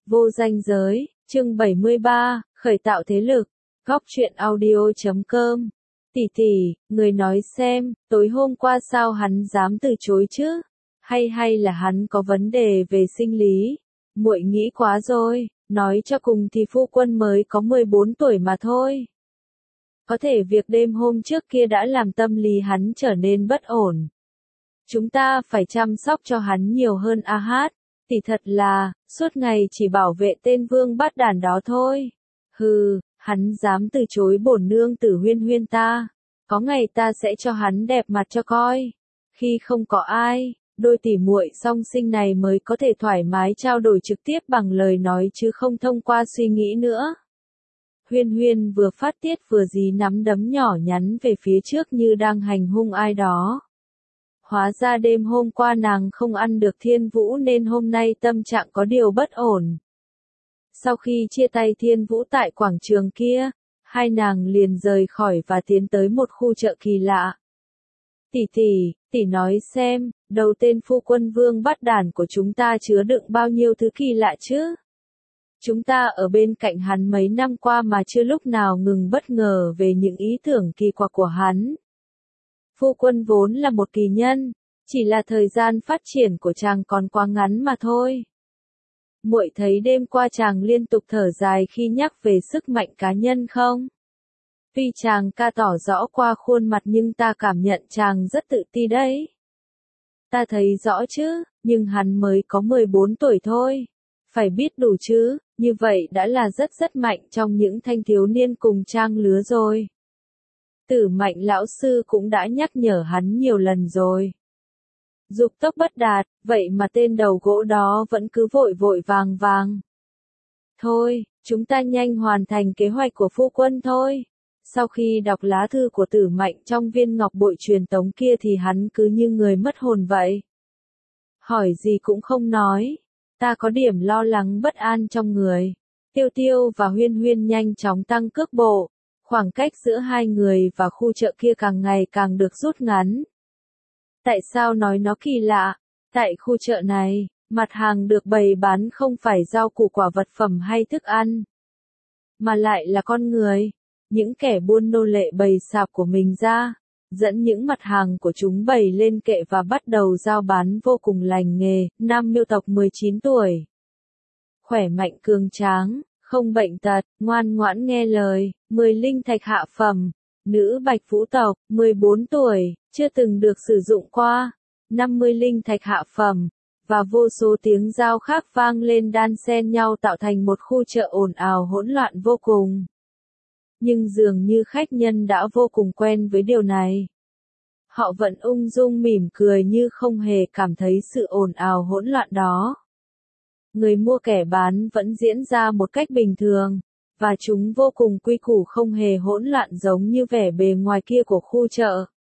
Vô danh giới, chương 73, khởi tạo thế lực, góc truyện audio.com. Tỷ, người nói xem, tối hôm qua sao hắn dám từ chối chứ? Hay là hắn có vấn đề về sinh lý? Muội nghĩ quá rồi, nói cho cùng thì phu quân mới có 14 tuổi mà thôi. Có thể việc đêm hôm trước kia đã làm tâm lý hắn trở nên bất ổn. Chúng ta phải chăm sóc cho hắn nhiều hơn a hát. Tỷ thật là, suốt ngày chỉ bảo vệ tên vương bát đàn đó thôi. Hừ, hắn dám từ chối bổn nương tử Huyên ta. Có ngày ta sẽ cho hắn đẹp mặt cho coi. Khi không có ai, đôi tỷ muội song sinh này mới có thể thoải mái trao đổi trực tiếp bằng lời nói chứ không thông qua suy nghĩ nữa. Huyên vừa phát tiết vừa dí nắm đấm nhỏ nhắn về phía trước như đang hành hung ai đó. Hóa ra đêm hôm qua nàng không ăn được Thiên Vũ nên hôm nay tâm trạng có điều bất ổn. Sau khi chia tay Thiên Vũ tại quảng trường kia, hai nàng liền rời khỏi và tiến tới một khu chợ kỳ lạ. Tỷ nói xem, đầu tên phu quân vương bát đàn của chúng ta chứa đựng bao nhiêu thứ kỳ lạ chứ? Chúng ta ở bên cạnh hắn mấy năm qua mà chưa lúc nào ngừng bất ngờ về những ý tưởng kỳ quặc của hắn. Phu quân vốn là một kỳ nhân, chỉ là thời gian phát triển của chàng còn quá ngắn mà thôi. Muội thấy đêm qua chàng liên tục thở dài khi nhắc về sức mạnh cá nhân không? Tuy chàng ca tỏ rõ qua khuôn mặt nhưng ta cảm nhận chàng rất tự ti đấy. Ta thấy rõ chứ, nhưng hắn mới có 14 tuổi thôi. Phải biết đủ chứ, như vậy đã là rất mạnh trong những thanh thiếu niên cùng trang lứa rồi. Tử Mạnh lão sư cũng đã nhắc nhở hắn nhiều lần rồi. Dục tốc bất đạt, vậy mà tên đầu gỗ đó vẫn cứ vội vàng. Thôi, chúng ta nhanh hoàn thành kế hoạch của phu quân thôi. Sau khi đọc lá thư của Tử Mạnh trong viên ngọc bội truyền tống kia thì hắn cứ như người mất hồn vậy. Hỏi gì cũng không nói. Ta có điểm lo lắng bất an trong người. Tiêu và Huyên nhanh chóng tăng cước bộ. Khoảng cách giữa hai người và khu chợ kia càng ngày càng được rút ngắn. Tại sao nói nó kỳ lạ? Tại khu chợ này, mặt hàng được bày bán không phải rau củ quả vật phẩm hay thức ăn, mà lại là con người. Những kẻ buôn nô lệ bày sạp của mình ra, dẫn những mặt hàng của chúng bày lên kệ và bắt đầu giao bán vô cùng lành nghề. Nam miêu tộc 19 tuổi. Khỏe mạnh cường tráng, không bệnh tật, ngoan ngoãn nghe lời, 10 linh thạch hạ phẩm. Nữ Bạch Vũ tộc, 14 tuổi, chưa từng được sử dụng qua, 50 linh thạch hạ phẩm, và vô số tiếng giao khác vang lên đan xen nhau tạo thành một khu chợ ồn ào hỗn loạn vô cùng. Nhưng dường như khách nhân đã vô cùng quen với điều này. Họ vẫn ung dung mỉm cười như không hề cảm thấy sự ồn ào hỗn loạn đó. Người mua kẻ bán vẫn diễn ra một cách bình thường, và chúng vô cùng quy củ không hề hỗn loạn giống như vẻ bề ngoài kia của khu chợ.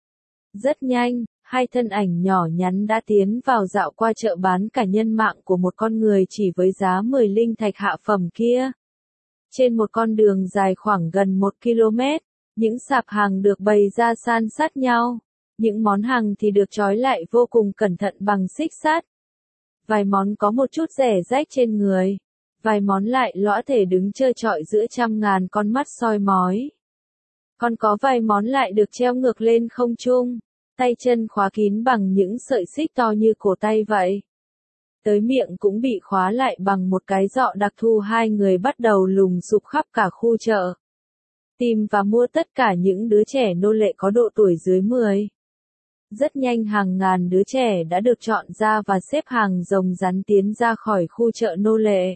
Rất nhanh, hai thân ảnh nhỏ nhắn đã tiến vào dạo qua chợ bán cả nhân mạng của một con người chỉ với giá 10 linh thạch hạ phẩm kia. Trên một con đường dài khoảng gần 1 km, những sạp hàng được bày ra san sát nhau. Những món hàng thì được trói lại vô cùng cẩn thận bằng xích sắt. Vài món có một chút rẻ rách trên người. Vài món lại lõa thể đứng trơ trọi giữa trăm ngàn con mắt soi mói. Còn có vài món lại được treo ngược lên không trung, tay chân khóa kín bằng những sợi xích to như cổ tay vậy. Tới miệng cũng bị khóa lại bằng một cái giọ đặc thù. Hai người bắt đầu lùng sục khắp cả khu chợ, tìm và mua tất cả những đứa trẻ nô lệ có độ tuổi dưới 10. Rất nhanh hàng ngàn đứa trẻ đã được chọn ra và xếp hàng rồng rắn tiến ra khỏi khu chợ nô lệ.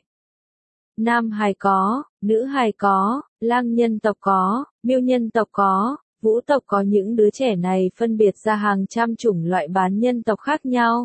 Nam hài có, nữ hài có, lang nhân tộc có, miêu nhân tộc có, vũ tộc có. Những đứa trẻ này phân biệt ra hàng trăm chủng loại bán nhân tộc khác nhau.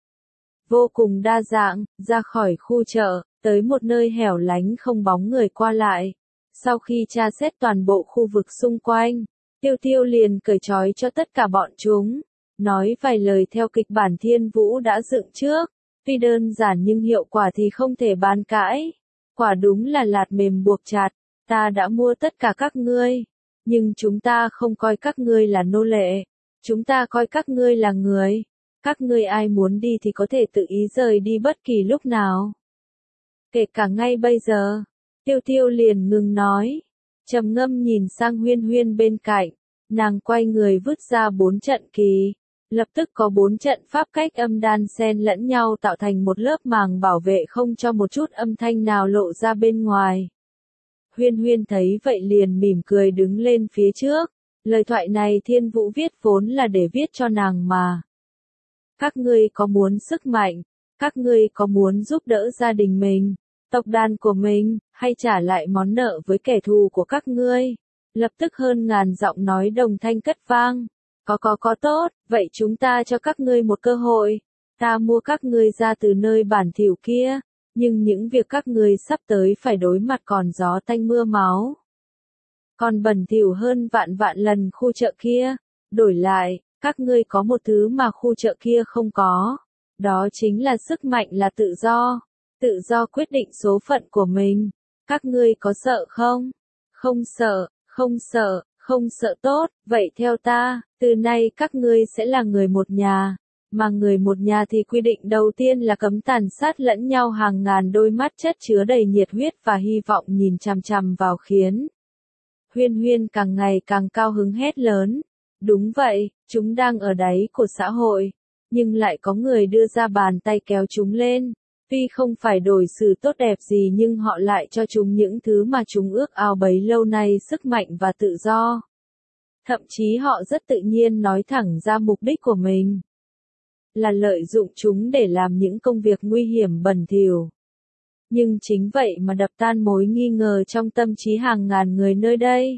Vô cùng đa dạng, ra khỏi khu chợ, tới một nơi hẻo lánh không bóng người qua lại. Sau khi tra xét toàn bộ khu vực xung quanh, Tiêu liền cởi trói cho tất cả bọn chúng, nói vài lời theo kịch bản Thiên Vũ đã dựng trước. Tuy đơn giản nhưng hiệu quả thì không thể bàn cãi. Quả đúng là lạt mềm buộc chặt. Ta đã mua tất cả các ngươi, nhưng chúng ta không coi các ngươi là nô lệ. Chúng ta coi các ngươi là người. Các ngươi ai muốn đi thì có thể tự ý rời đi bất kỳ lúc nào. Kể cả ngay bây giờ. Tiêu Tiêu liền ngừng nói. Trầm ngâm nhìn sang Huyên Huyên bên cạnh. Nàng quay người vứt ra 4 trận kỳ. Lập tức có 4 trận pháp cách âm đan xen lẫn nhau tạo thành một lớp màng bảo vệ không cho một chút âm thanh nào lộ ra bên ngoài. Huyên Huyên thấy vậy liền mỉm cười đứng lên phía trước. Lời thoại này Thiên Vũ viết vốn là để viết cho nàng mà. Các ngươi có muốn sức mạnh, các ngươi có muốn giúp đỡ gia đình mình, tộc đàn của mình, hay trả lại món nợ với kẻ thù của các ngươi? Lập tức hơn ngàn giọng nói đồng thanh cất vang. Có tốt, vậy chúng ta cho các ngươi một cơ hội. Ta mua các ngươi ra từ nơi bản thỉu kia, nhưng những việc các ngươi sắp tới phải đối mặt còn gió tanh mưa máu. Còn bẩn thỉu hơn vạn vạn lần khu chợ kia. Đổi lại, các ngươi có một thứ mà khu chợ kia không có. Đó chính là sức mạnh là tự do. Tự do quyết định số phận của mình. Các ngươi có sợ không? Không sợ, không sợ, không sợ tốt. Vậy theo ta, từ nay các ngươi sẽ là người một nhà. Mà người một nhà thì quy định đầu tiên là cấm tàn sát lẫn nhau, hàng ngàn đôi mắt chất chứa đầy nhiệt huyết và hy vọng nhìn chằm chằm vào khiến. Huyên Huyên càng ngày càng cao hứng hét lớn. Đúng vậy, chúng đang ở đáy của xã hội, nhưng lại có người đưa ra bàn tay kéo chúng lên. Tuy không phải đổi xử tốt đẹp gì nhưng họ lại cho chúng những thứ mà chúng ước ao bấy lâu nay, sức mạnh và tự do. Thậm chí họ rất tự nhiên nói thẳng ra mục đích của mình. Là lợi dụng chúng để làm những công việc nguy hiểm bẩn thỉu. Nhưng chính vậy mà đập tan mối nghi ngờ trong tâm trí hàng ngàn người nơi đây.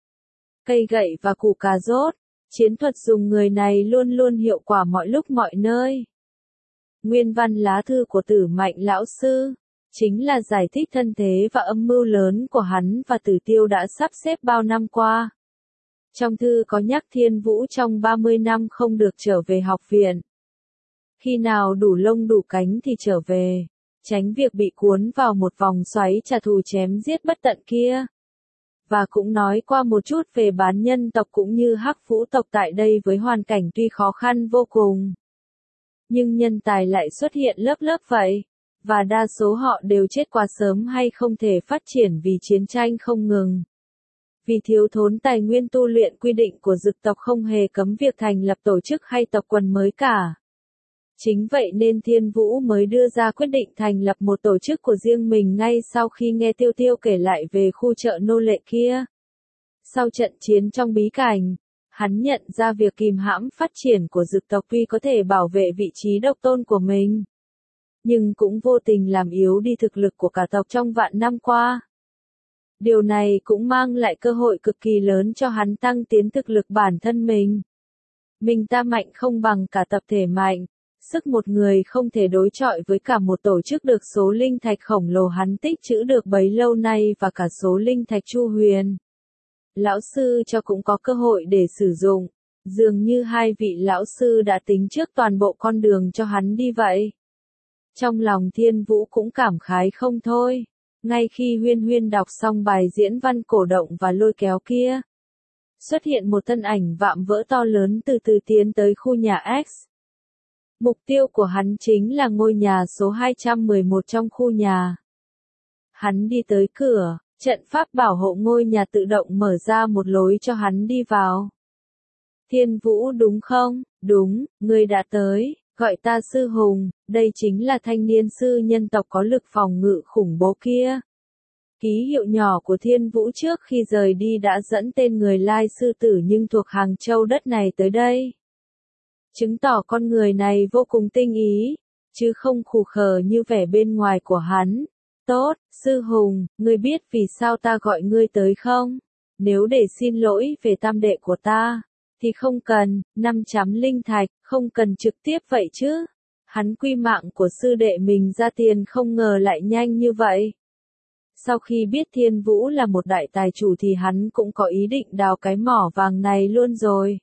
Cây gậy và củ cà rốt, chiến thuật dùng người này luôn luôn hiệu quả mọi lúc mọi nơi. Nguyên văn lá thư của Tử Mạnh lão sư, chính là giải thích thân thế và âm mưu lớn của hắn và Tử Tiêu đã sắp xếp bao năm qua. Trong thư có nhắc Thiên Vũ trong 30 năm không được trở về học viện. Khi nào đủ lông đủ cánh thì trở về, tránh việc bị cuốn vào một vòng xoáy trả thù chém giết bất tận kia. Và cũng nói qua một chút về bán nhân tộc cũng như Hắc Vũ tộc tại đây với hoàn cảnh tuy khó khăn vô cùng. Nhưng nhân tài lại xuất hiện lớp lớp vậy, và đa số họ đều chết quá sớm hay không thể phát triển vì chiến tranh không ngừng. Vì thiếu thốn tài nguyên tu luyện, quy định của Dực tộc không hề cấm việc thành lập tổ chức hay tộc quần mới cả. Chính vậy nên Thiên Vũ mới đưa ra quyết định thành lập một tổ chức của riêng mình ngay sau khi nghe Tiêu Tiêu kể lại về khu chợ nô lệ kia. Sau trận chiến trong bí cảnh, hắn nhận ra việc kìm hãm phát triển của Dực tộc tuy có thể bảo vệ vị trí độc tôn của mình, nhưng cũng vô tình làm yếu đi thực lực của cả tộc trong vạn năm qua. Điều này cũng mang lại cơ hội cực kỳ lớn cho hắn tăng tiến thực lực bản thân mình. Mình ta mạnh không bằng cả tập thể mạnh. Sức một người không thể đối chọi với cả một tổ chức được số linh thạch khổng lồ hắn tích trữ được bấy lâu nay và cả số linh thạch Chu Huyền lão sư cho cũng có cơ hội để sử dụng. Dường như hai vị lão sư đã tính trước toàn bộ con đường cho hắn đi vậy. Trong lòng Thiên Vũ cũng cảm khái không thôi. Ngay khi Huyên Huyên đọc xong bài diễn văn cổ động và lôi kéo kia, xuất hiện một thân ảnh vạm vỡ to lớn từ từ tiến tới khu nhà X. Mục tiêu của hắn chính là ngôi nhà số 211 trong khu nhà. Hắn đi tới cửa, trận pháp bảo hộ ngôi nhà tự động mở ra một lối cho hắn đi vào. Thiên Vũ đúng không? Đúng, ngươi đã tới, gọi ta sư hùng, đây chính là thanh niên sư nhân tộc có lực phòng ngự khủng bố kia. Ký hiệu nhỏ của Thiên Vũ trước khi rời đi đã dẫn tên người lai sư tử nhưng thuộc hàng châu đất này tới đây. Chứng tỏ con người này vô cùng tinh ý, chứ không khù khờ như vẻ bên ngoài của hắn. Tốt, sư hùng, ngươi biết vì sao ta gọi ngươi tới không? Nếu để xin lỗi về tam đệ của ta, thì không cần, 500 linh thạch, không cần trực tiếp vậy chứ. Hắn quy mạng của sư đệ mình ra tiền không ngờ lại nhanh như vậy. Sau khi biết Thiên Vũ là một đại tài chủ thì hắn cũng có ý định đào cái mỏ vàng này luôn rồi.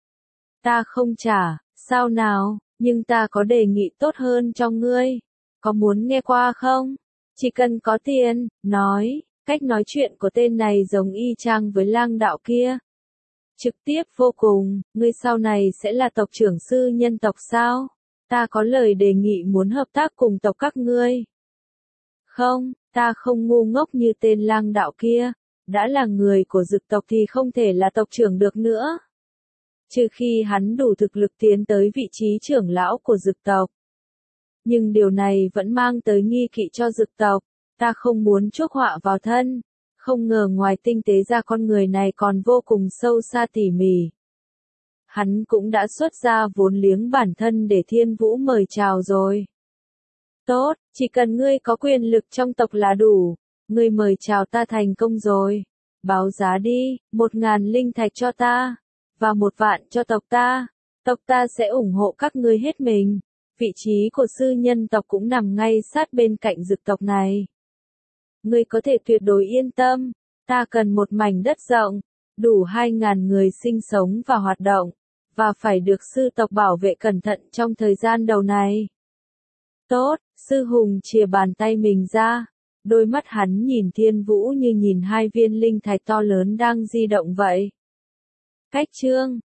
Ta không trả, sao nào, nhưng ta có đề nghị tốt hơn cho ngươi. Có muốn nghe qua không? Chỉ cần có tiền, nói, cách nói chuyện của tên này giống y chang với lang đạo kia. Trực tiếp vô cùng, ngươi sau này sẽ là tộc trưởng sư nhân tộc sao? Ta có lời đề nghị muốn hợp tác cùng tộc các ngươi. Không, ta không ngu ngốc như tên lang đạo kia. Đã là người của dực tộc thì không thể là tộc trưởng được nữa. Trừ khi hắn đủ thực lực tiến tới vị trí trưởng lão của dực tộc. Nhưng điều này vẫn mang tới nghi kỵ cho dực tộc. Ta không muốn chuốc họa vào thân. Không ngờ ngoài tinh tế ra con người này còn vô cùng sâu xa tỉ mỉ. Hắn cũng đã xuất ra vốn liếng bản thân để Thiên Vũ mời chào rồi. Tốt, chỉ cần ngươi có quyền lực trong tộc là đủ. Ngươi mời chào ta thành công rồi. Báo giá đi, 1.000 linh thạch cho ta. Và 1 vạn cho tộc ta. Tộc ta sẽ ủng hộ các ngươi hết mình. Vị trí của sư nhân tộc cũng nằm ngay sát bên cạnh dực tộc này. Ngươi có thể tuyệt đối yên tâm. Ta cần một mảnh đất rộng. Đủ 2.000 người sinh sống và hoạt động. Và phải được sư tộc bảo vệ cẩn thận trong thời gian đầu này. Tốt, sư hùng chìa bàn tay mình ra. Đôi mắt hắn nhìn Thiên Vũ như nhìn 2 viên linh thạch to lớn đang di động vậy. Cách chương